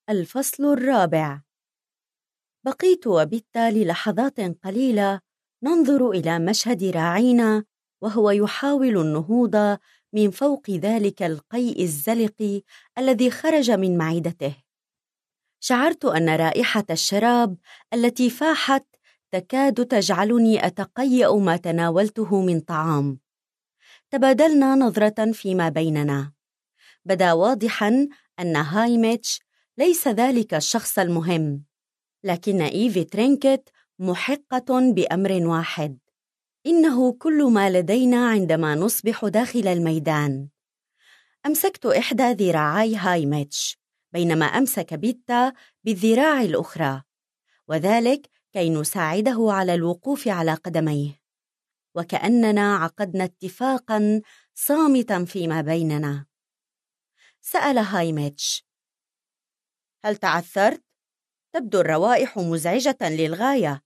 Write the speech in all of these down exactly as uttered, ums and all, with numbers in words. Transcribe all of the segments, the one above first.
الفصل الرابع. بقيت وبيتا للحظات قليلة ننظر إلى مشهد راعينا وهو يحاول النهوض من فوق ذلك القيء الزلق الذي خرج من معدته. شعرت أن رائحة الشراب التي فاحت تكاد تجعلني أتقيأ ما تناولته من طعام. تبادلنا نظرة فيما بيننا. بدا واضحاً أن هايميتش ليس ذلك الشخص المهم، لكن إيفي ترينكيت محقة بأمر واحد: إنه كل ما لدينا عندما نصبح داخل الميدان. أمسكت إحدى ذراعي هايميتش بينما أمسك بيتا بالذراع الأخرى، وذلك كي نساعده على الوقوف على قدميه، وكأننا عقدنا اتفاقاً صامتاً فيما بيننا. سأل هايميتش: هل تعثرت؟ تبدو الروائح مزعجة للغاية.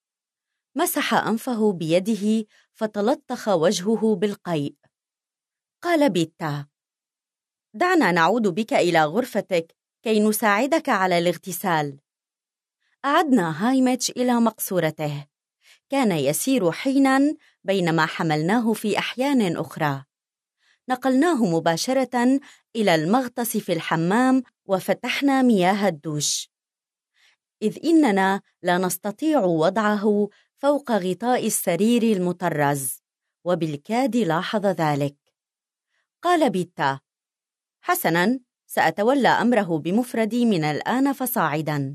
مسح أنفه بيده فتلطخ وجهه بالقيء. قال بيتا: دعنا نعود بك إلى غرفتك كي نساعدك على الاغتسال. أعدنا هايميتش إلى مقصورته. كان يسير حيناً بينما حملناه في أحيان أخرى. نقلناه مباشرة إلى المغطس في الحمام وفتحنا مياه الدوش، إذ إننا لا نستطيع وضعه فوق غطاء السرير المطرز، وبالكاد لاحظ ذلك. قال بيتا: حسناً، سأتولى أمره بمفردي من الآن فصاعداً.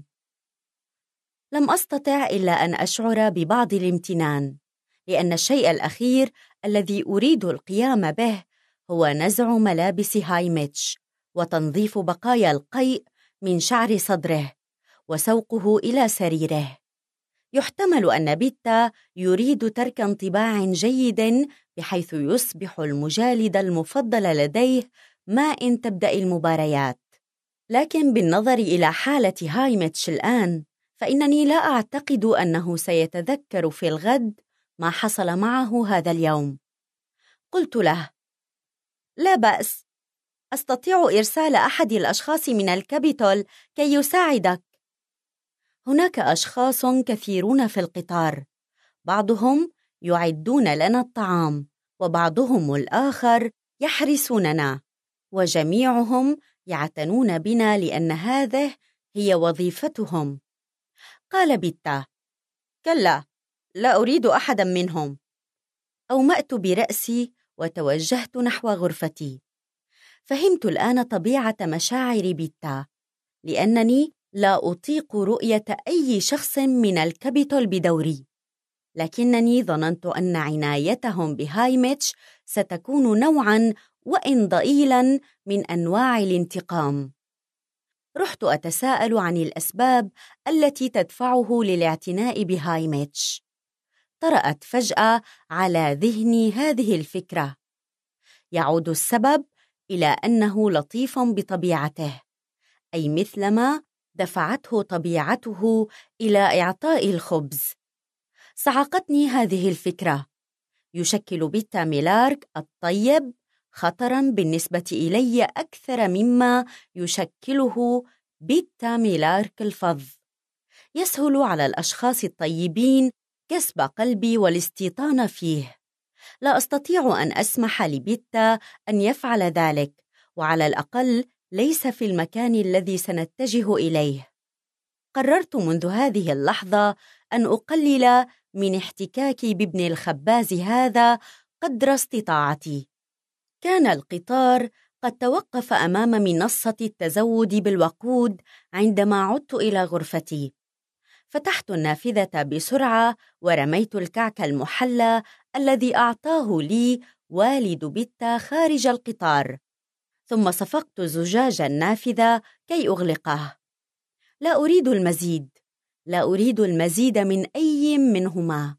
لم أستطع إلا أن أشعر ببعض الامتنان، لأن الشيء الأخير الذي أريد القيام به هو نزع ملابس هايميتش وتنظيف بقايا القيء من شعر صدره وسوقه إلى سريره. يحتمل أن بيتا يريد ترك انطباع جيد بحيث يصبح المجالد المفضل لديه ما إن تبدأ المباريات، لكن بالنظر إلى حالة هايميتش الآن فإنني لا أعتقد أنه سيتذكر في الغد ما حصل معه هذا اليوم. قلت له: لا بأس، أستطيع إرسال أحد الأشخاص من الكابيتول كي يساعدك. هناك أشخاص كثيرون في القطار، بعضهم يعدون لنا الطعام وبعضهم الآخر يحرسوننا، وجميعهم يعتنون بنا لأن هذه هي وظيفتهم. قال بيتا: كلا، لا أريد أحدا منهم. أومأت برأسي وتوجهت نحو غرفتي. فهمت الآن طبيعة مشاعر بيتا، لأنني لا أطيق رؤية أي شخص من الكابيتول بدوري، لكنني ظننت أن عنايتهم بهايميتش ستكون نوعاً وإن ضئيلاً من أنواع الانتقام. رحت أتساءل عن الأسباب التي تدفعه للاعتناء بهايميتش. طرأت فجأة على ذهني هذه الفكرة: يعود السبب إلى أنه لطيف بطبيعته، أي مثلما دفعته طبيعته إلى إعطاء الخبز. صعقتني هذه الفكرة: يشكل بيتا ميلارك الطيب خطراً بالنسبة إلي أكثر مما يشكله بيتا ميلارك الفظ. يسهل على الأشخاص الطيبين كسب قلبي والاستيطان فيه. لا أستطيع أن أسمح لبيتا أن يفعل ذلك، وعلى الأقل ليس في المكان الذي سنتجه إليه. قررت منذ هذه اللحظة أن أقلل من احتكاكي بابن الخباز هذا قدر استطاعتي. كان القطار قد توقف أمام منصة التزود بالوقود عندما عدت إلى غرفتي. فتحت النافذة بسرعة ورميت الكعك المحلى الذي أعطاه لي والد بيتا خارج القطار، ثم صفقت زجاج النافذة كي أغلقه. لا أريد المزيد، لا أريد المزيد من أي منهما.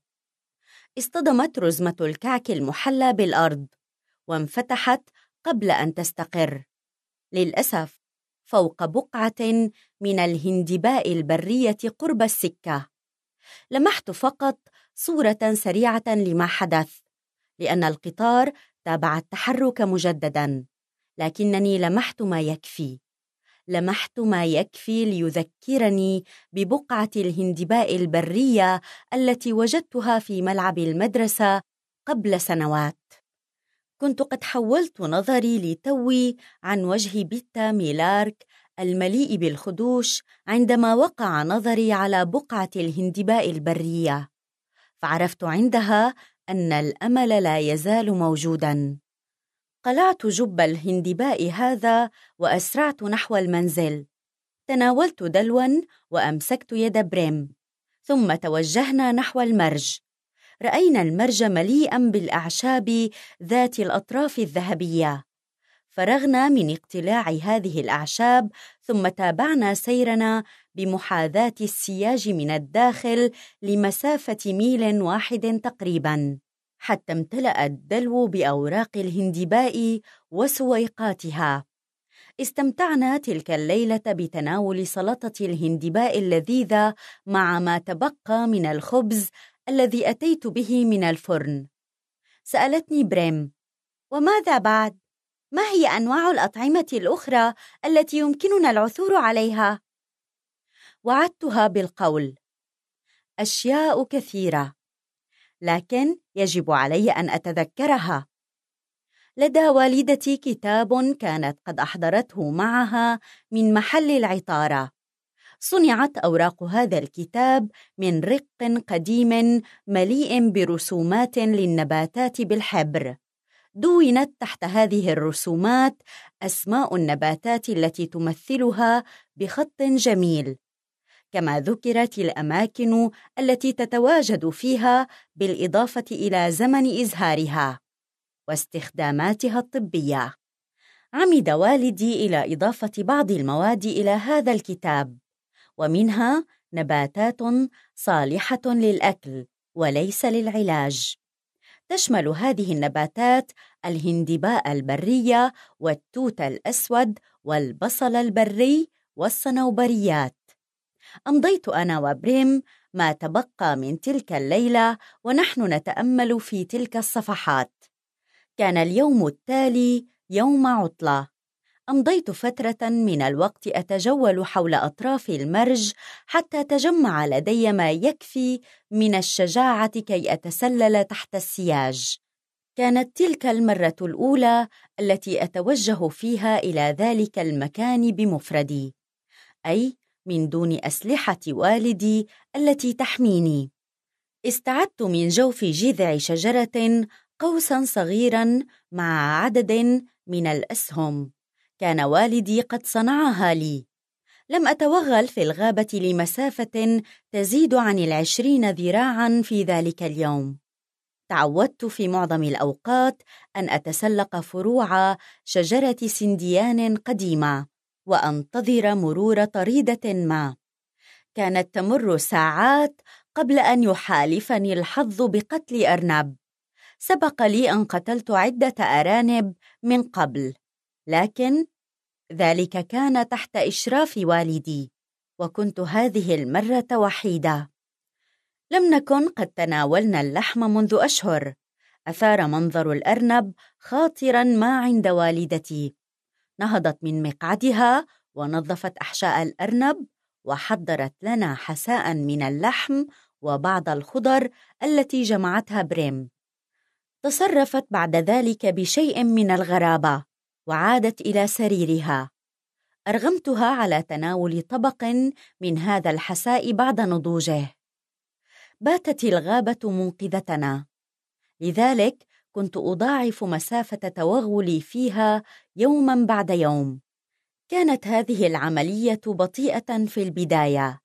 اصطدمت رزمة الكعك المحلى بالأرض وانفتحت قبل أن تستقر، للأسف فوق بقعة من الهندباء البرية قرب السكة. لمحت فقط صورة سريعة لما حدث، لأن القطار تابع التحرك مجدداً، لكنني لمحت ما يكفي. لمحت ما يكفي ليذكرني ببقعة الهندباء البرية التي وجدتها في ملعب المدرسة قبل سنوات. كنت قد حولت نظري لتوي عن وجه بيتا ميلارك المليء بالخدوش عندما وقع نظري على بقعة الهندباء البرية، فعرفت عندها أن الأمل لا يزال موجوداً. قلعت جب الهندباء هذا وأسرعت نحو المنزل. تناولت دلواً وأمسكت يد بريم، ثم توجهنا نحو المرج. رأينا المرج مليئاً بالأعشاب ذات الأطراف الذهبية. فرغنا من اقتلاع هذه الأعشاب، ثم تابعنا سيرنا بمحاذاة السياج من الداخل لمسافة ميل واحد تقريباً، حتى امتلأ الدلو بأوراق الهندباء وسويقاتها. استمتعنا تلك الليلة بتناول سلطة الهندباء اللذيذة مع ما تبقى من الخبز الذي أتيت به من الفرن. سألتني بريم: وماذا بعد؟ ما هي أنواع الأطعمة الأخرى التي يمكننا العثور عليها؟ وعدتها بالقول: أشياء كثيرة، لكن يجب علي أن أتذكرها. لدى والدتي كتاب كانت قد أحضرته معها من محل العطارة. صنعت أوراق هذا الكتاب من رق قديم مليء برسومات للنباتات بالحبر. دونت تحت هذه الرسومات أسماء النباتات التي تمثلها بخط جميل، كما ذكرت الأماكن التي تتواجد فيها بالإضافة إلى زمن إزهارها واستخداماتها الطبية. عمد والدي إلى إضافة بعض المواد إلى هذا الكتاب، ومنها نباتات صالحة للأكل وليس للعلاج. تشمل هذه النباتات الهندباء البرية والتوت الأسود والبصل البري والصنوبريات. أمضيت أنا وبريم ما تبقى من تلك الليلة ونحن نتأمل في تلك الصفحات. كان اليوم التالي يوم عطلة. أمضيت فترة من الوقت أتجول حول أطراف المرج حتى تجمع لدي ما يكفي من الشجاعة كي أتسلل تحت السياج. كانت تلك المرة الأولى التي أتوجه فيها إلى ذلك المكان بمفردي، أي من دون أسلحة والدي التي تحميني. استعدت من جوف جذع شجرة قوساً صغيراً مع عدد من الأسهم، كان والدي قد صنعها لي. لم أتوغل في الغابة لمسافة تزيد عن العشرين ذراعاً في ذلك اليوم. تعودت في معظم الأوقات أن أتسلق فروع شجرة سنديان قديمة وأنتظر مرور طريدة ما. كانت تمر ساعات قبل أن يحالفني الحظ بقتل أرنب. سبق لي أن قتلت عدة أرانب من قبل، لكن ذلك كان تحت إشراف والدي، وكنت هذه المرة وحيدة. لم نكن قد تناولنا اللحم منذ أشهر. أثار منظر الأرنب خاطراً ما عند والدتي. نهضت من مقعدها ونظفت أحشاء الأرنب وحضرت لنا حساء من اللحم وبعض الخضر التي جمعتها بريم. تصرفت بعد ذلك بشيء من الغرابة وعادت إلى سريرها. أرغمتها على تناول طبق من هذا الحساء بعد نضوجه. باتت الغابة منقذتنا، لذلك كنت أضاعف مسافة توغلي فيها يوماً بعد يوم. كانت هذه العملية بطيئة في البداية،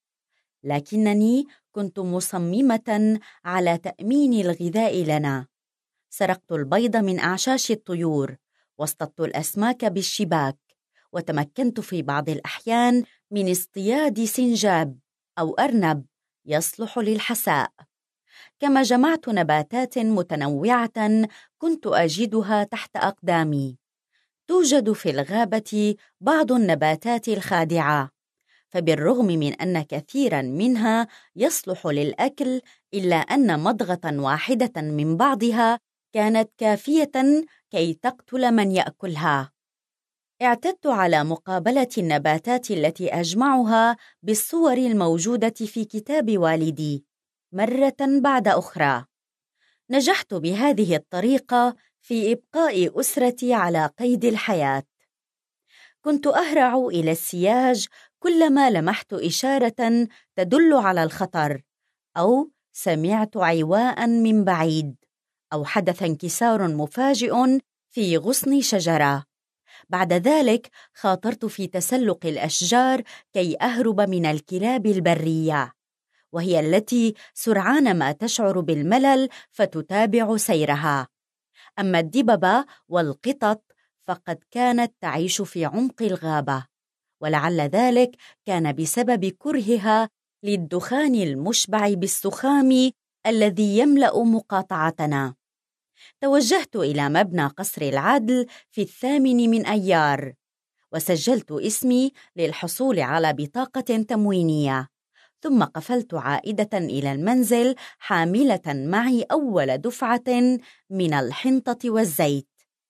لكنني كنت مصممة على تأمين الغذاء لنا. سرقت البيض من أعشاش الطيور، واصطدت الأسماك بالشباك، وتمكنت في بعض الأحيان من اصطياد سنجاب أو أرنب يصلح للحساء. كما جمعت نباتات متنوعة كنت أجدها تحت أقدامي. توجد في الغابة بعض النباتات الخادعة، فبالرغم من أن كثيراً منها يصلح للأكل، إلا أن مضغة واحدة من بعضها كانت كافية كي تقتل من يأكلها. اعتدت على مقابلة النباتات التي أجمعها بالصور الموجودة في كتاب والدي مرة بعد أخرى. نجحت بهذه الطريقة في إبقاء أسرتي على قيد الحياة. كنت أهرع إلى السياج كلما لمحت إشارة تدل على الخطر، أو سمعت عواء من بعيد، أو حدث انكسار مفاجئ في غصن شجرة. بعد ذلك خاطرت في تسلق الأشجار كي أهرب من الكلاب البرية، وهي التي سرعان ما تشعر بالملل فتتابع سيرها. أما الدببة والقطط فقد كانت تعيش في عمق الغابة، ولعل ذلك كان بسبب كرهها للدخان المشبع بالسخام الذي يملأ مقاطعتنا. توجهت إلى مبنى قصر العدل في الثامن من أيار، وسجلت اسمي للحصول على بطاقة تموينية، ثم قفلت عائدة إلى المنزل حاملة معي أول دفعة من الحنطة والزيت،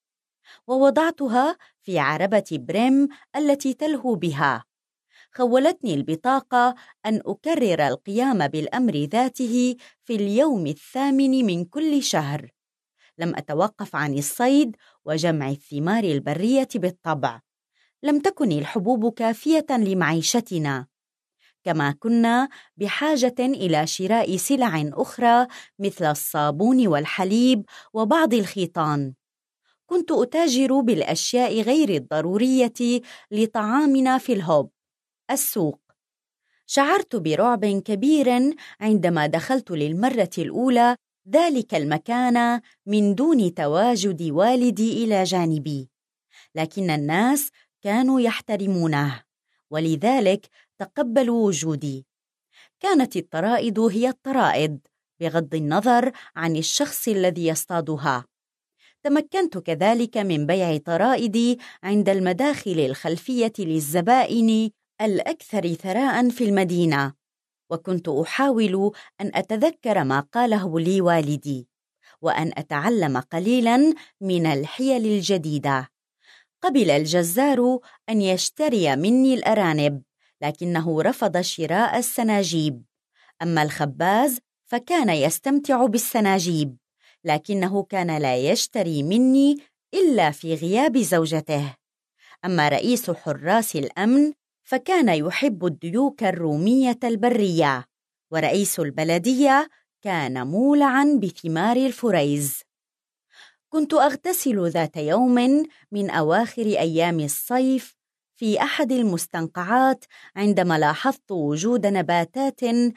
ووضعتها في عربة بريم التي تلهو بها. خولتني البطاقة أن أكرر القيام بالأمر ذاته في اليوم الثامن من كل شهر. لم أتوقف عن الصيد وجمع الثمار البرية بالطبع. لم تكن الحبوب كافية لمعيشتنا، كما كنا بحاجة إلى شراء سلع أخرى مثل الصابون والحليب وبعض الخيطان. كنت أتاجر بالأشياء غير الضرورية لطعامنا في الهوب، السوق. شعرت برعب كبير عندما دخلت للمرة الأولى ذلك المكان من دون تواجد والدي إلى جانبي، لكن الناس كانوا يحترمونه، ولذلك تقبلوا وجودي. كانت الطرائد هي الطرائد بغض النظر عن الشخص الذي يصطادها. تمكنت كذلك من بيع طرائدي عند المداخل الخلفية للزبائن الأكثر ثراء في المدينة، وكنت أحاول أن أتذكر ما قاله لي والدي، وأن أتعلم قليلاً من الحيل الجديدة. قبل الجزار أن يشتري مني الأرانب، لكنه رفض شراء السناجيب. أما الخباز فكان يستمتع بالسناجيب، لكنه كان لا يشتري مني إلا في غياب زوجته. أما رئيس حراس الأمن فكان يحب الديوك الرومية البرية، ورئيس البلدية كان مولعاً بثمار الفريز. كنت أغتسل ذات يوم من أواخر أيام الصيف في أحد المستنقعات عندما لاحظت وجود نباتات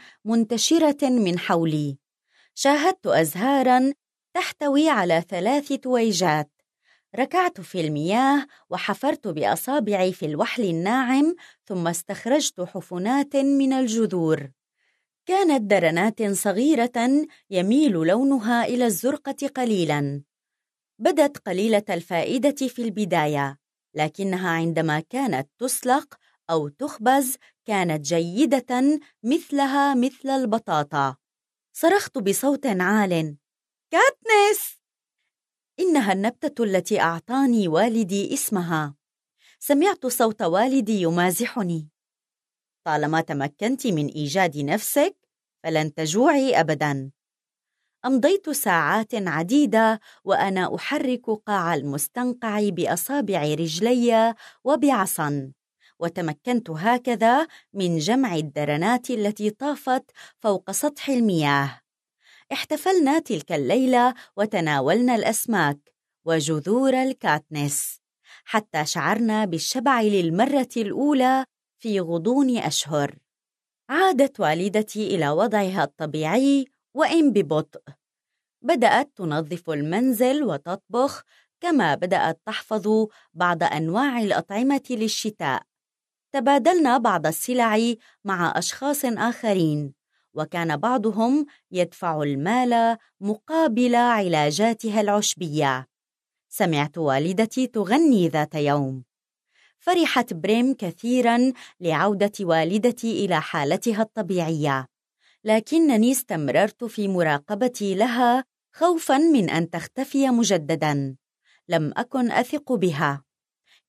منتشرة من حولي. شاهدت أزهاراً تحتوي على ثلاث تويجات. ركعت في المياه وحفرت بأصابعي في الوحل الناعم، ثم استخرجت حفنات من الجذور. كانت درنات صغيرة يميل لونها إلى الزرقة قليلاً. بدت قليلة الفائدة في البداية، لكنها عندما كانت تسلق أو تخبز كانت جيدة مثلها مثل البطاطا. صرخت بصوت عال: كاتنس! إنها النبتة التي أعطاني والدي اسمها. سمعت صوت والدي يمازحني: طالما تمكنت من إيجاد نفسك فلن تجوعي أبداً. أمضيت ساعات عديدة وأنا أحرك قاع المستنقع بأصابع رجلي وبعصا، وتمكنت هكذا من جمع الدرنات التي طافت فوق سطح المياه. احتفلنا تلك الليلة وتناولنا الأسماك وجذور الكاتنس، حتى شعرنا بالشبع للمرة الأولى في غضون أشهر. عادت والدتي إلى وضعها الطبيعي وإن ببطء. بدأت تنظف المنزل وتطبخ، كما بدأت تحفظ بعض أنواع الأطعمة للشتاء. تبادلنا بعض السلع مع أشخاص آخرين، وكان بعضهم يدفع المال مقابل علاجاتها العشبية. سمعت والدتي تغني ذات يوم. فرحت بريم كثيراً لعودة والدتي إلى حالتها الطبيعية، لكنني استمررت في مراقبتي لها خوفاً من أن تختفي مجدداً. لم أكن أثق بها.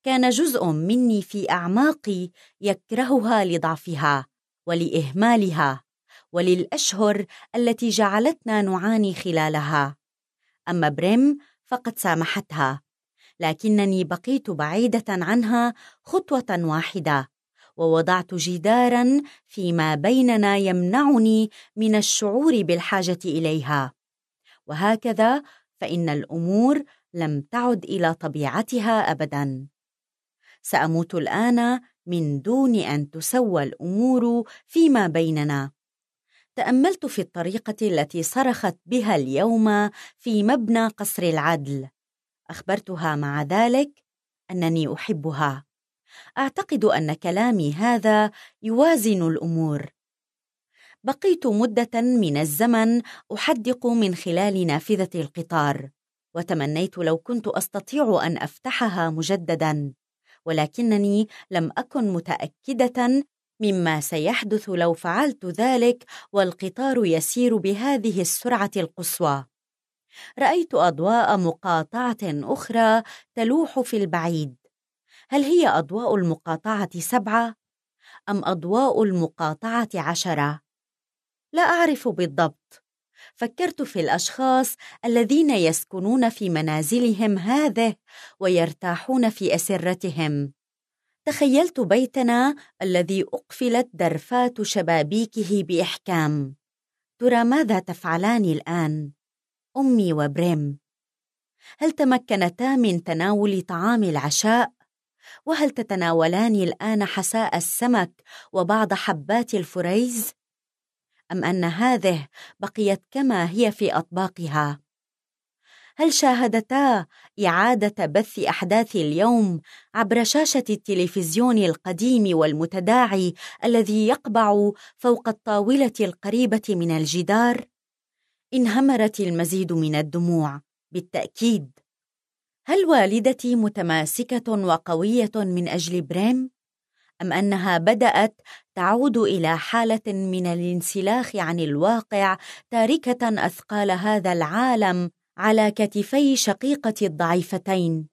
كان جزء مني في أعماقي يكرهها لضعفها ولإهمالها وللأشهر التي جعلتنا نعاني خلالها. أما بريم فقد سامحتها، لكنني بقيت بعيدة عنها خطوة واحدة، ووضعت جداراً فيما بيننا يمنعني من الشعور بالحاجة إليها. وهكذا فإن الأمور لم تعد إلى طبيعتها أبداً. سأموت الآن من دون أن تسوى الأمور فيما بيننا. تأملت في الطريقة التي صرخت بها اليوم في مبنى قصر العدل. أخبرتها مع ذلك أنني أحبها. أعتقد أن كلامي هذا يوازن الأمور. بقيت مدة من الزمن أحدق من خلال نافذة القطار، وتمنيت لو كنت أستطيع أن أفتحها مجدداً، ولكنني لم أكن متأكدة مما سيحدث لو فعلت ذلك والقطار يسير بهذه السرعة القصوى. رأيت أضواء مقاطعة أخرى تلوح في البعيد. هل هي أضواء المقاطعة سبعة أم أضواء المقاطعة عشرة؟ لا أعرف بالضبط. فكرت في الأشخاص الذين يسكنون في منازلهم هذه ويرتاحون في أسرتهم. تخيلت بيتنا الذي أقفلت درفات شبابيكه بإحكام. ترى ماذا تفعلان الآن؟ أمي وبريم، هل تمكنتا من تناول طعام العشاء؟ وهل تتناولان الآن حساء السمك وبعض حبات الفريز؟ أم أن هذه بقيت كما هي في أطباقها؟ هل شاهدتا إعادة بث أحداث اليوم عبر شاشة التلفزيون القديم والمتداعي الذي يقبع فوق الطاولة القريبة من الجدار؟ انهمرت المزيد من الدموع بالتأكيد. هل والدتي متماسكة وقوية من أجل بريم؟ أم أنها بدأت تعود إلى حالة من الانسلاخ عن الواقع، تاركة أثقال هذا العالم على كتفي شقيقة الضعيفتين؟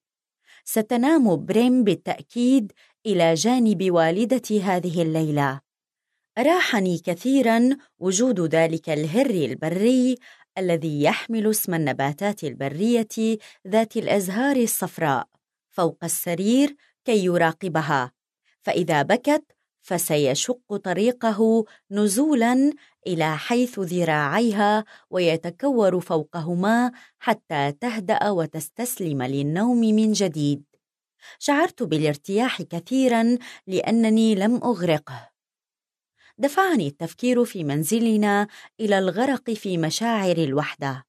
ستنام بريم بالتأكيد إلى جانب والدتي هذه الليلة. أراحني كثيراً وجود ذلك الهري البري الذي يحمل اسم النباتات البرية ذات الأزهار الصفراء فوق السرير كي يراقبها، فإذا بكت فسيشق طريقه نزولاً إلى حيث ذراعيها ويتكور فوقهما حتى تهدأ وتستسلم للنوم من جديد. شعرت بالارتياح كثيراً لأنني لم أغرقه. دفعني التفكير في منزلنا إلى الغرق في مشاعر الوحدة.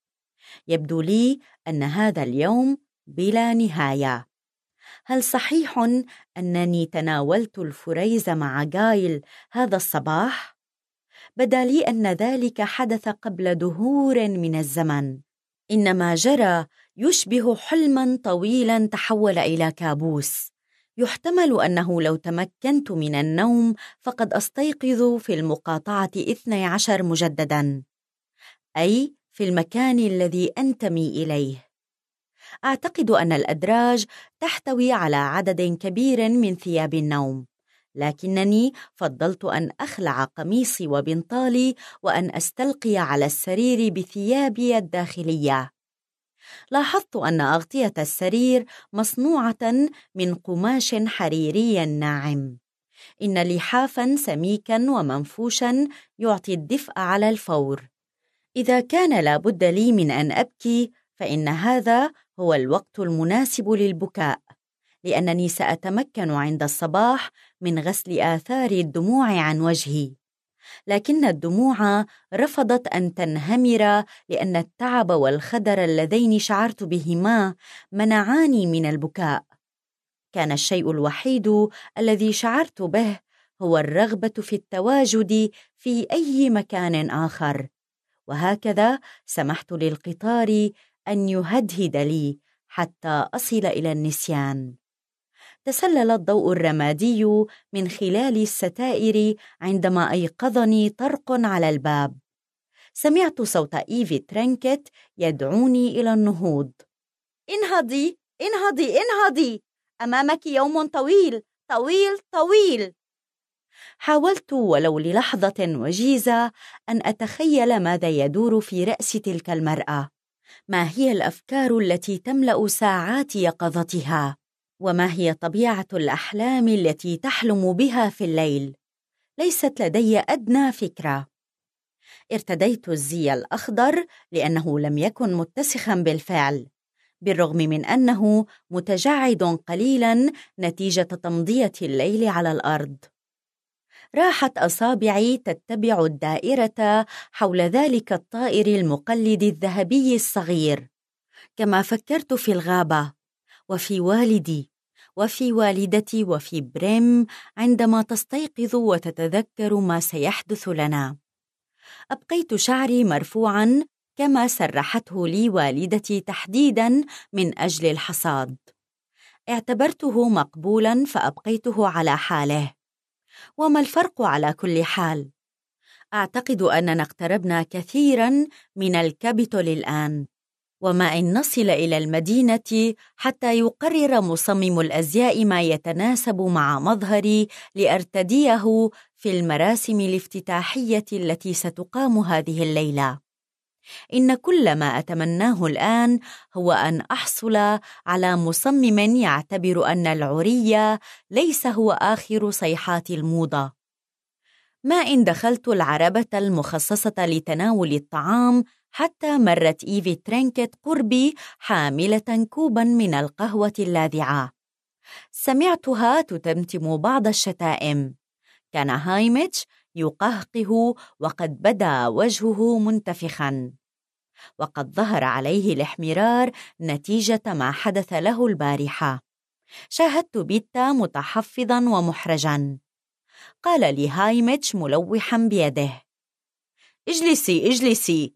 يبدو لي أن هذا اليوم بلا نهاية. هل صحيح أنني تناولت الفريز مع غايل هذا الصباح؟ بدا لي أن ذلك حدث قبل دهور من الزمن. إنما جرى يشبه حلماً طويلاً تحول إلى كابوس. يحتمل أنه لو تمكنت من النوم فقد أستيقظ في المقاطعة اثني عشر مجدداً، أي في المكان الذي أنتمي إليه. أعتقد أن الأدراج تحتوي على عدد كبير من ثياب النوم، لكنني فضلت أن أخلع قميصي وبنطالي وأن أستلقي على السرير بثيابي الداخلية. لاحظت أن أغطية السرير مصنوعة من قماش حريري ناعم. إن لحافاً سميكاً ومنفوشاً يعطي الدفء على الفور. إذا كان لابد لي من أن أبكي فإن هذا هو الوقت المناسب للبكاء، لأنني سأتمكن عند الصباح من غسل آثار الدموع عن وجهي. لكن الدموع رفضت أن تنهمر لأن التعب والخدر اللذين شعرت بهما منعاني من البكاء. كان الشيء الوحيد الذي شعرت به هو الرغبة في التواجد في أي مكان آخر، وهكذا سمحت للقطار أن يهدهد لي حتى أصل إلى النسيان. تسلل الضوء الرمادي من خلال الستائر عندما أيقظني طرق على الباب. سمعت صوت إيفي ترينكت يدعوني إلى النهوض. انهضي انهضي انهضي، أمامك يوم طويل طويل طويل. حاولت ولو للحظة وجيزة أن أتخيل ماذا يدور في رأس تلك المرأة، ما هي الأفكار التي تملأ ساعات يقظتها، وما هي طبيعة الأحلام التي تحلم بها في الليل. ليست لدي أدنى فكرة. ارتديت الزي الأخضر لأنه لم يكن متسخاً بالفعل، بالرغم من أنه متجعد قليلاً نتيجة تمضية الليل على الأرض. راحت أصابعي تتبع الدائرة حول ذلك الطائر المقلد الذهبي الصغير، كما فكرت في الغابة وفي والدي وفي والدتي وفي بريم عندما تستيقظ وتتذكر ما سيحدث لنا. أبقيت شعري مرفوعاً كما سرحته لي والدتي تحديداً من أجل الحصاد. اعتبرته مقبولاً فأبقيته على حاله. وما الفرق على كل حال؟ أعتقد أننا اقتربنا كثيراً من الكابيتول الآن، وما إن نصل إلى المدينة حتى يقرر مصمم الأزياء ما يتناسب مع مظهري لأرتديه في المراسم الافتتاحية التي ستقام هذه الليلة. إن كل ما أتمناه الآن هو أن أحصل على مصمم يعتبر أن العري ليس هو آخر صيحات الموضة. ما إن دخلت العربة المخصصة لتناول الطعام حتى مرت إيفي ترينكت قربي حاملة كوباً من القهوة اللاذعة. سمعتها تتمتم بعض الشتائم. كان هايميتش يقهقه وقد بدا وجهه منتفخاً، وقد ظهر عليه الاحمرار نتيجة ما حدث له البارحة. شاهدت بيتا متحفظاً ومحرجاً. قال لي هايميتش ملوحاً بيده: اجلسي اجلسي.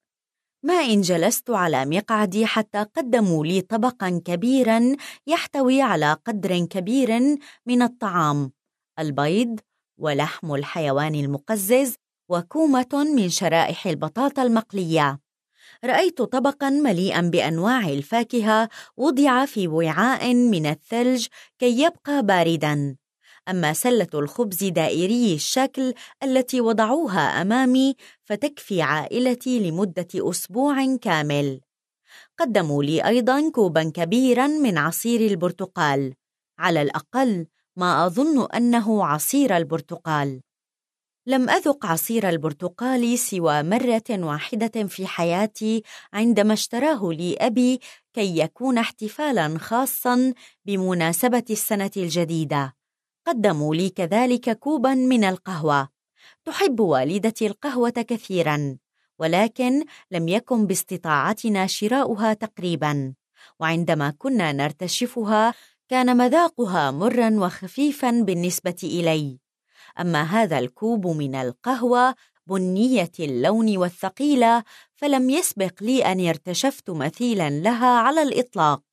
ما إن جلست على مقعدي حتى قدموا لي طبقاً كبيراً يحتوي على قدر كبير من الطعام: البيض ولحم الحيوان المقزز وكومة من شرائح البطاطا المقلية. رأيت طبقاً مليئاً بأنواع الفاكهة وضع في وعاء من الثلج كي يبقى بارداً. أما سلة الخبز دائري الشكل التي وضعوها أمامي فتكفي عائلتي لمدة أسبوع كامل. قدموا لي أيضاً كوباً كبيراً من عصير البرتقال، على الأقل ما أظن أنه عصير البرتقال. لم أذق عصير البرتقال سوى مرة واحدة في حياتي عندما اشتراه لي أبي كي يكون احتفالاً خاصاً بمناسبة السنة الجديدة. قدموا لي كذلك كوباً من القهوة. تحب والدتي القهوة كثيراً، ولكن لم يكن باستطاعتنا شراؤها تقريباً، وعندما كنا نرتشفها كان مذاقها مراً وخفيفاً بالنسبة إلي. أما هذا الكوب من القهوة بنية اللون والثقيلة فلم يسبق لي أن ارتشفت مثيلاً لها على الإطلاق.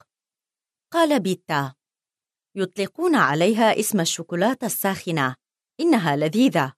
قال بيتا: يطلقون عليها اسم الشوكولاتة الساخنة، إنها لذيذة.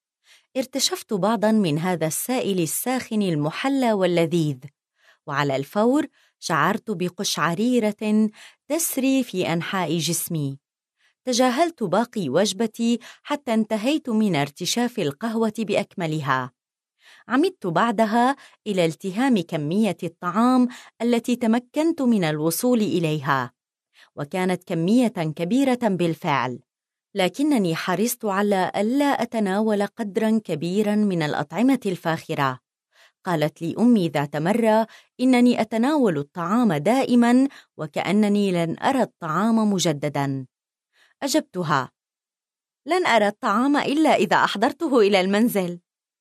ارتشفت بعضاً من هذا السائل الساخن المحلى واللذيذ، وعلى الفور شعرت بقشعريرة تسري في أنحاء جسمي. تجاهلت باقي وجبتي حتى انتهيت من ارتشاف القهوة بأكملها. عمدت بعدها إلى التهام كمية الطعام التي تمكنت من الوصول إليها، وكانت كمية كبيرة بالفعل، لكنني حرصت على ألا أتناول قدراً كبيراً من الأطعمة الفاخرة. قالت لي أمي ذات مرة إنني أتناول الطعام دائماً وكأنني لن أرى الطعام مجدداً. أجبتها: لن أرى الطعام إلا إذا أحضرته إلى المنزل.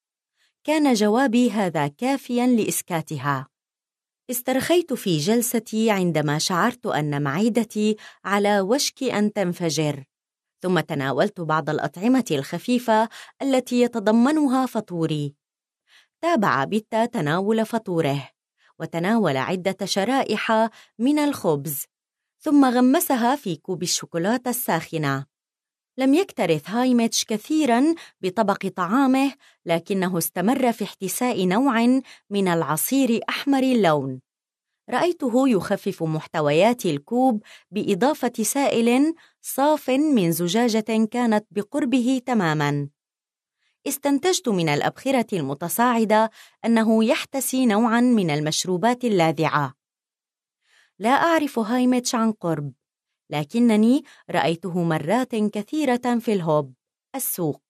كان جوابي هذا كافياً لإسكاتها. استرخيت في جلستي عندما شعرت أن معدتي على وشك أن تنفجر، ثم تناولت بعض الأطعمة الخفيفة التي يتضمنها فطوري. تابع بيتا تناول فطوره، وتناول عدة شرائح من الخبز، ثم غمسها في كوب الشوكولاتة الساخنة. لم يكترث هايميتش كثيراً بطبق طعامه، لكنه استمر في احتساء نوع من العصير أحمر اللون. رأيته يخفف محتويات الكوب بإضافة سائل صاف من زجاجة كانت بقربه تماماً. استنتجت من الأبخرة المتصاعدة أنه يحتسي نوعاً من المشروبات اللاذعة. لا أعرف هايميتش عن قرب، لكنني رأيته مرات كثيرة في الهوب السوق،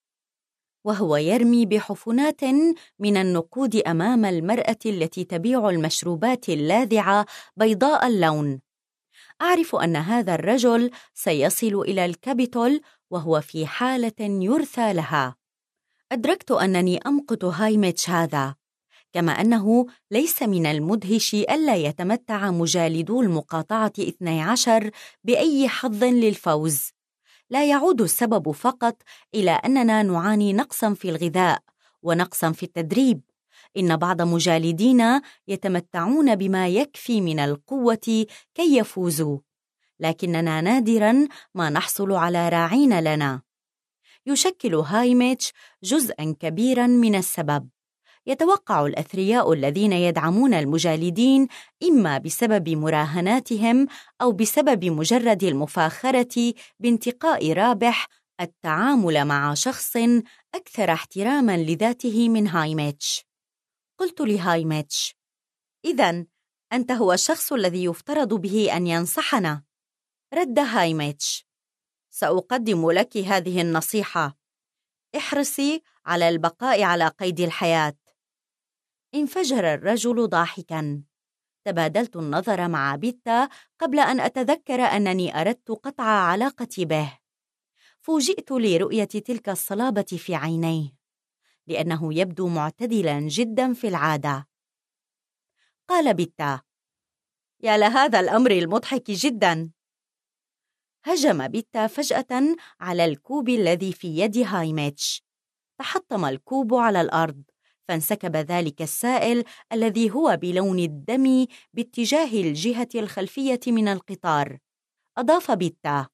وهو يرمي بحفنات من النقود أمام المرأة التي تبيع المشروبات اللاذعة بيضاء اللون. أعرف أن هذا الرجل سيصل إلى الكابيتول وهو في حالة يرثى لها. أدركت أنني أمقت هايميتش هذا، كما أنه ليس من المدهش ألا يتمتع مجالدو المقاطعة اثني عشر بأي حظ للفوز. لا يعود السبب فقط إلى أننا نعاني نقصاً في الغذاء ونقصاً في التدريب. إن بعض مجالدينا يتمتعون بما يكفي من القوة كي يفوزوا، لكننا نادراً ما نحصل على راعين لنا. يشكل هايميتش جزءاً كبيراً من السبب. يتوقع الأثرياء الذين يدعمون المجالدين إما بسبب مراهناتهم أو بسبب مجرد المفاخرة بانتقاء رابح التعامل مع شخص أكثر احتراماً لذاته من هايميتش. قلت لهايميتش: إذن أنت هو الشخص الذي يفترض به أن ينصحنا. رد هايميتش: سأقدم لك هذه النصيحة، احرصي على البقاء على قيد الحياة. انفجر الرجل ضاحكاً. تبادلت النظر مع بيتا قبل أن أتذكر أنني أردت قطع علاقتي به. فوجئت لرؤية تلك الصلابة في عينيه، لأنه يبدو معتدلاً جداً في العادة. قال بيتا: يا لهذا الأمر المضحك جداً. هجم بيتا فجأة على الكوب الذي في يد هايميتش. تحطم الكوب على الأرض، فانسكب ذلك السائل الذي هو بلون الدم باتجاه الجهة الخلفية من القطار. أضاف بيتا: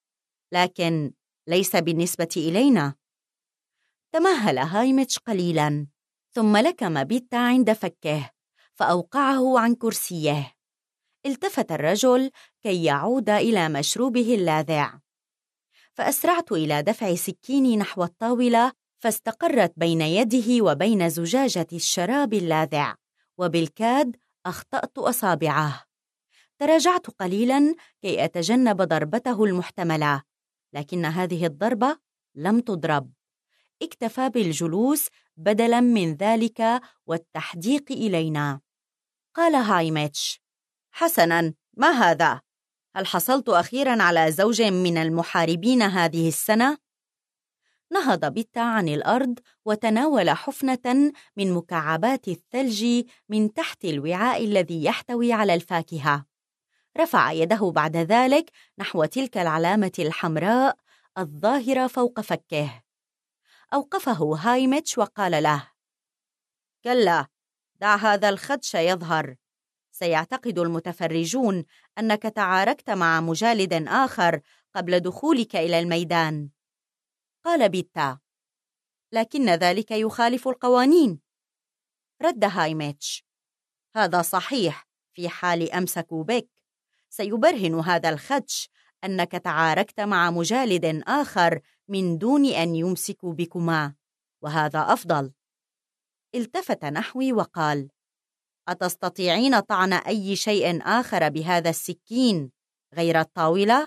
لكن ليس بالنسبة إلينا. تمهل هايميتش قليلاً، ثم لكم بيتا عند فكه فأوقعه عن كرسيه. التفت الرجل كي يعود إلى مشروبه اللاذع، فأسرعت إلى دفع سكيني نحو الطاولة، فاستقرت بين يده وبين زجاجة الشراب اللاذع، وبالكاد أخطأت أصابعه. تراجعت قليلاً كي أتجنب ضربته المحتملة، لكن هذه الضربة لم تضرب. اكتفى بالجلوس بدلاً من ذلك والتحديق إلينا. قال هايميتش: حسناً، ما هذا؟ هل حصلت أخيراً على زوج من المحاربين هذه السنة؟ نهض بيتا عن الأرض وتناول حفنة من مكعبات الثلج من تحت الوعاء الذي يحتوي على الفاكهة. رفع يده بعد ذلك نحو تلك العلامة الحمراء الظاهرة فوق فكه. أوقفه هايميتش وقال له: كلا، دع هذا الخدش يظهر. سيعتقد المتفرجون أنك تعاركت مع مجالد آخر قبل دخولك إلى الميدان. قال بيتا: لكن ذلك يخالف القوانين. رد هايميتش: هذا صحيح في حال أمسكوا بك. سيبرهن هذا الخدش أنك تعاركت مع مجالد آخر من دون أن يمسكوا بكما، وهذا أفضل. التفت نحوي وقال: أتستطيعين طعن أي شيء آخر بهذا السكين غير الطاولة؟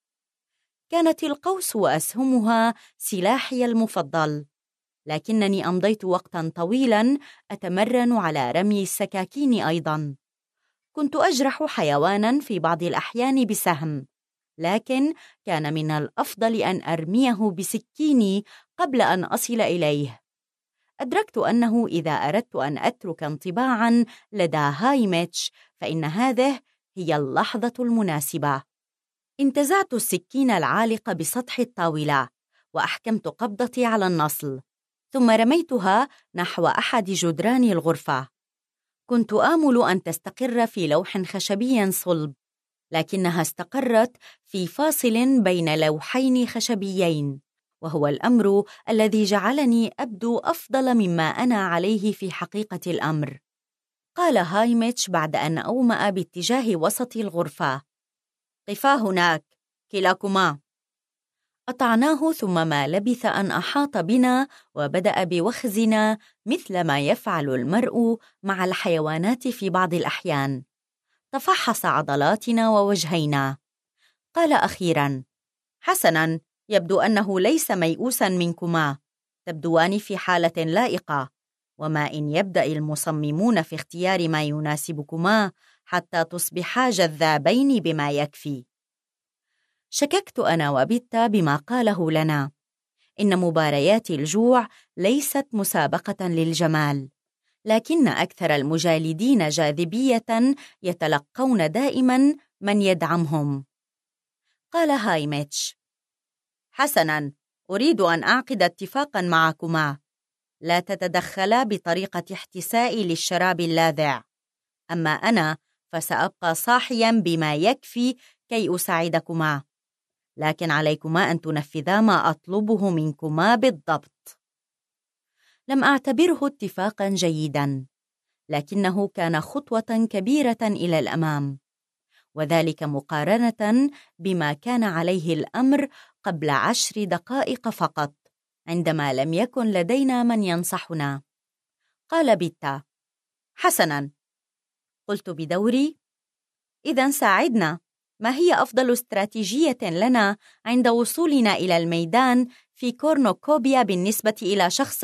كانت القوس وأسهمها سلاحي المفضل، لكنني أمضيت وقتاً طويلاً أتمرن على رمي السكاكين أيضاً. كنت أجرح حيواناً في بعض الأحيان بسهم، لكن كان من الأفضل أن أرميه بسكيني قبل أن أصل إليه. أدركت أنه إذا أردت أن أترك انطباعاً لدى هايميتش فإن هذه هي اللحظة المناسبة. انتزعت السكين العالقة بسطح الطاولة وأحكمت قبضتي على النصل، ثم رميتها نحو أحد جدران الغرفة. كنت آمل أن تستقر في لوح خشبي صلب، لكنها استقرت في فاصل بين لوحين خشبيين، وهو الأمر الذي جعلني أبدو أفضل مما أنا عليه في حقيقة الأمر. قال هايميتش بعد أن أومأ باتجاه وسط الغرفة: قفا هناك كلاكما. أطعناه، ثم ما لبث أن أحاط بنا وبدأ بوخزنا مثل ما يفعل المرء مع الحيوانات في بعض الأحيان. تفحص عضلاتنا ووجهينا. قال أخيراً: حسناً، يبدو أنه ليس ميؤوساً منكما، تبدوان في حالة لائقة، وما إن يبدأ المصممون في اختيار ما يناسبكما حتى تصبحا جذابين بما يكفي. شككت أنا وبيتا بما قاله لنا، إن مباريات الجوع ليست مسابقة للجمال، لكن أكثر المجالدين جاذبية يتلقون دائما من يدعمهم. قال هايميتش: حسناً، أريد أن أعقد اتفاقاً معكما، لا تتدخلا بطريقة احتساء للشراب اللاذع، أما أنا فسأبقى صاحياً بما يكفي كي أساعدكما، لكن عليكما أن تنفذا ما أطلبه منكما بالضبط. لم أعتبره اتفاقاً جيداً، لكنه كان خطوة كبيرة إلى الأمام، وذلك مقارنة بما كان عليه الأمر قبل عشر دقائق فقط، عندما لم يكن لدينا من ينصحنا. قال بيتا: حسناً. قلت بدوري: إذن ساعدنا، ما هي أفضل استراتيجية لنا عند وصولنا إلى الميدان في كورنوكوبيا بالنسبة إلى شخص؟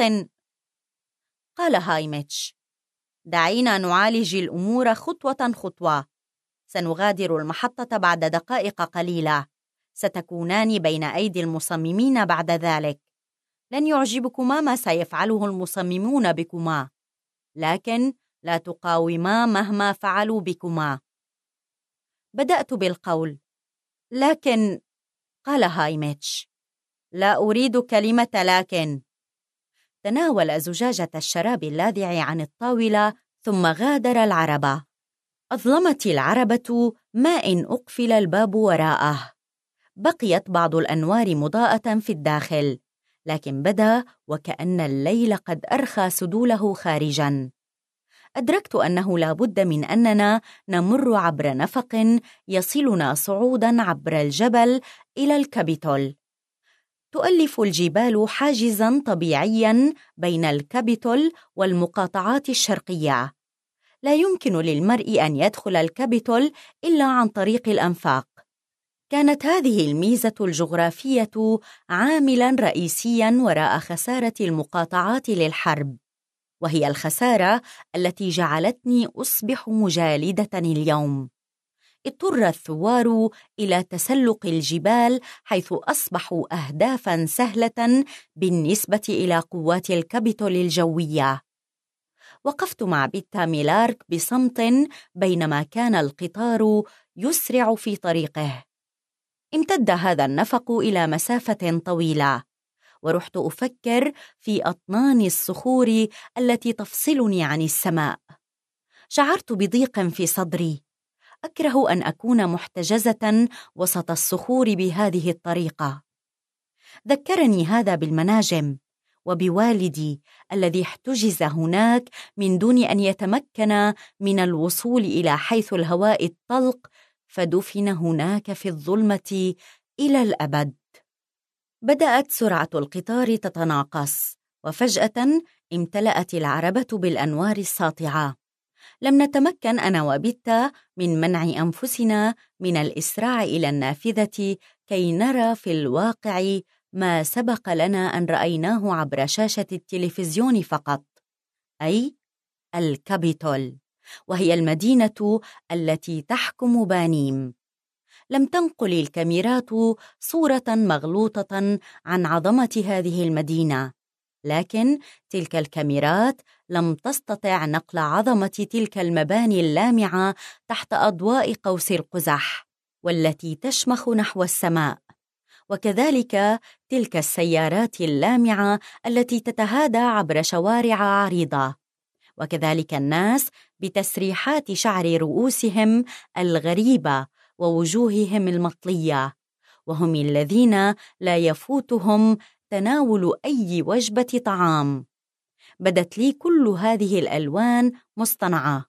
قال هايميتش: دعينا نعالج الأمور خطوة خطوة. سنغادر المحطة بعد دقائق قليلة، ستكونان بين أيدي المصممين بعد ذلك. لن يعجبكما ما سيفعله المصممون بكما، لكن لا تقاوما مهما فعلوا بكما. بدأت بالقول: لكن. قال هايميتش: لا أريد كلمة لكن. تناول زجاجة الشراب اللاذع عن الطاولة ثم غادر العربة. أظلمت العربة ما إن أقفل الباب وراءه. بقيت بعض الأنوار مضاءة في الداخل، لكن بدا وكأن الليل قد أرخى سدوله خارجاً. أدركت أنه لا بد من أننا نمر عبر نفق يصلنا صعوداً عبر الجبل إلى الكابيتول. تؤلف الجبال حاجزاً طبيعياً بين الكابيتول والمقاطعات الشرقية. لا يمكن للمرء أن يدخل الكابيتول إلا عن طريق الأنفاق. كانت هذه الميزة الجغرافية عاملاً رئيسياً وراء خسارة المقاطعات للحرب، وهي الخسارة التي جعلتني أصبح مجالدة اليوم. اضطر الثوار إلى تسلق الجبال، حيث أصبحوا أهدافاً سهلة بالنسبة إلى قوات الكابيتول الجوية. وقفت مع بيتا ميلارك بصمت بينما كان القطار يسرع في طريقه. امتد هذا النفق إلى مسافة طويلة، ورحت أفكر في أطنان الصخور التي تفصلني عن السماء. شعرت بضيق في صدري. أكره أن أكون محتجزة وسط الصخور بهذه الطريقة. ذكرني هذا بالمناجم وبوالدي الذي احتجز هناك من دون أن يتمكن من الوصول إلى حيث الهواء الطلق، فدفن هناك في الظلمة إلى الأبد. بدأت سرعة القطار تتناقص، وفجأة امتلأت العربة بالأنوار الساطعة. لم نتمكن أنا وبيتا من منع أنفسنا من الإسراع إلى النافذة كي نرى في الواقع ما سبق لنا أن رأيناه عبر شاشة التلفزيون فقط، أي الكابيتول، وهي المدينة التي تحكم بانيم. لم تنقل الكاميرات صورة مغلوطة عن عظمة هذه المدينة، لكن تلك الكاميرات لم تستطع نقل عظمة تلك المباني اللامعة تحت أضواء قوس القزح والتي تشمخ نحو السماء، وكذلك تلك السيارات اللامعة التي تتهادى عبر شوارع عريضة، وكذلك الناس بتسريحات شعر رؤوسهم الغريبة ووجوههم المطلية، وهم الذين لا يفوتهم تناول أي وجبة طعام. بدت لي كل هذه الألوان مصطنعة،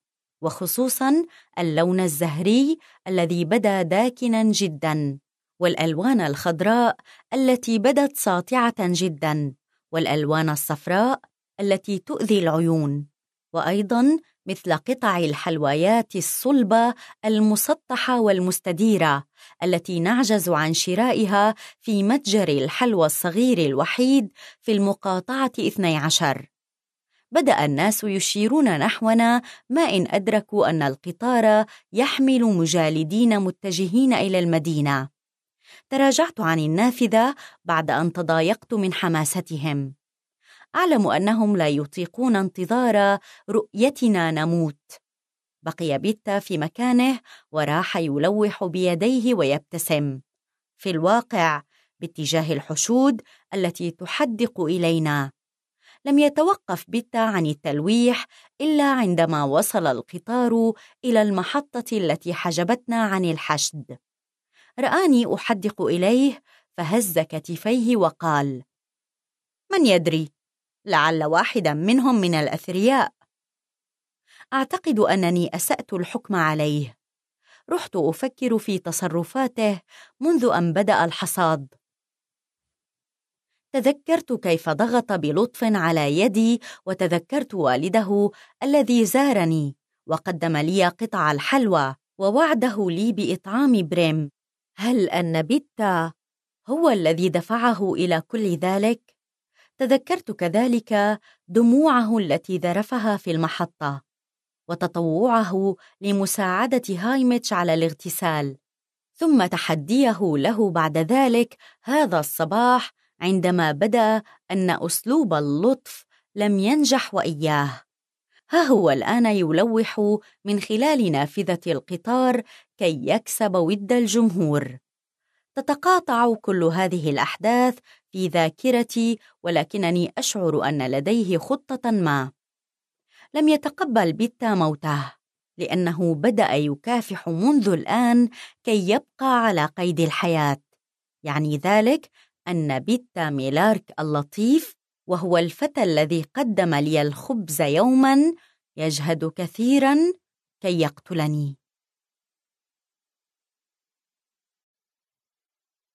وخصوصاً اللون الزهري الذي بدا داكناً جداً، والألوان الخضراء التي بدت ساطعة جداً، والألوان الصفراء التي تؤذي العيون، وأيضاً مثل قطع الحلويات الصلبة المسطحة والمستديرة التي نعجز عن شرائها في متجر الحلوى الصغير الوحيد في المقاطعة اثني عشر. بدأ الناس يشيرون نحونا ما إن أدركوا أن القطار يحمل مجالدين متجهين إلى المدينة. تراجعت عن النافذة بعد أن تضايقت من حماستهم. أعلم أنهم لا يطيقون انتظار رؤيتنا نموت. بقي بيتا في مكانه وراح يلوح بيديه ويبتسم، في الواقع باتجاه الحشود التي تحدق إلينا. لم يتوقف بيتا عن التلويح إلا عندما وصل القطار إلى المحطة التي حجبتنا عن الحشد. رآني أحدق إليه فهز كتفيه وقال: من يدري، لعل واحدا منهم من الأثرياء. أعتقد أنني أسأت الحكم عليه. رحت أفكر في تصرفاته منذ أن بدأ الحصاد. تذكرت كيف ضغط بلطف على يدي، وتذكرت والده الذي زارني وقدم لي قطع الحلوى ووعده لي بإطعام بريم. هل أن بيتا هو الذي دفعه إلى كل ذلك؟ تذكرت كذلك دموعه التي ذرفها في المحطة، وتطوعه لمساعدة هايميتش على الاغتسال، ثم تحديه له بعد ذلك هذا الصباح عندما بدا أن أسلوب اللطف لم ينجح وإياه. ها هو الآن يلوح من خلال نافذة القطار كي يكسب ود الجمهور. تتقاطع كل هذه الأحداث في ذاكرتي، ولكنني أشعر أن لديه خطة ما. لم يتقبل بيتا موته، لأنه بدأ يكافح منذ الآن كي يبقى على قيد الحياة. يعني ذلك أن بيتا ميلارك اللطيف، وهو الفتى الذي قدم لي الخبز يوماً، يجهد كثيراً كي يقتلني.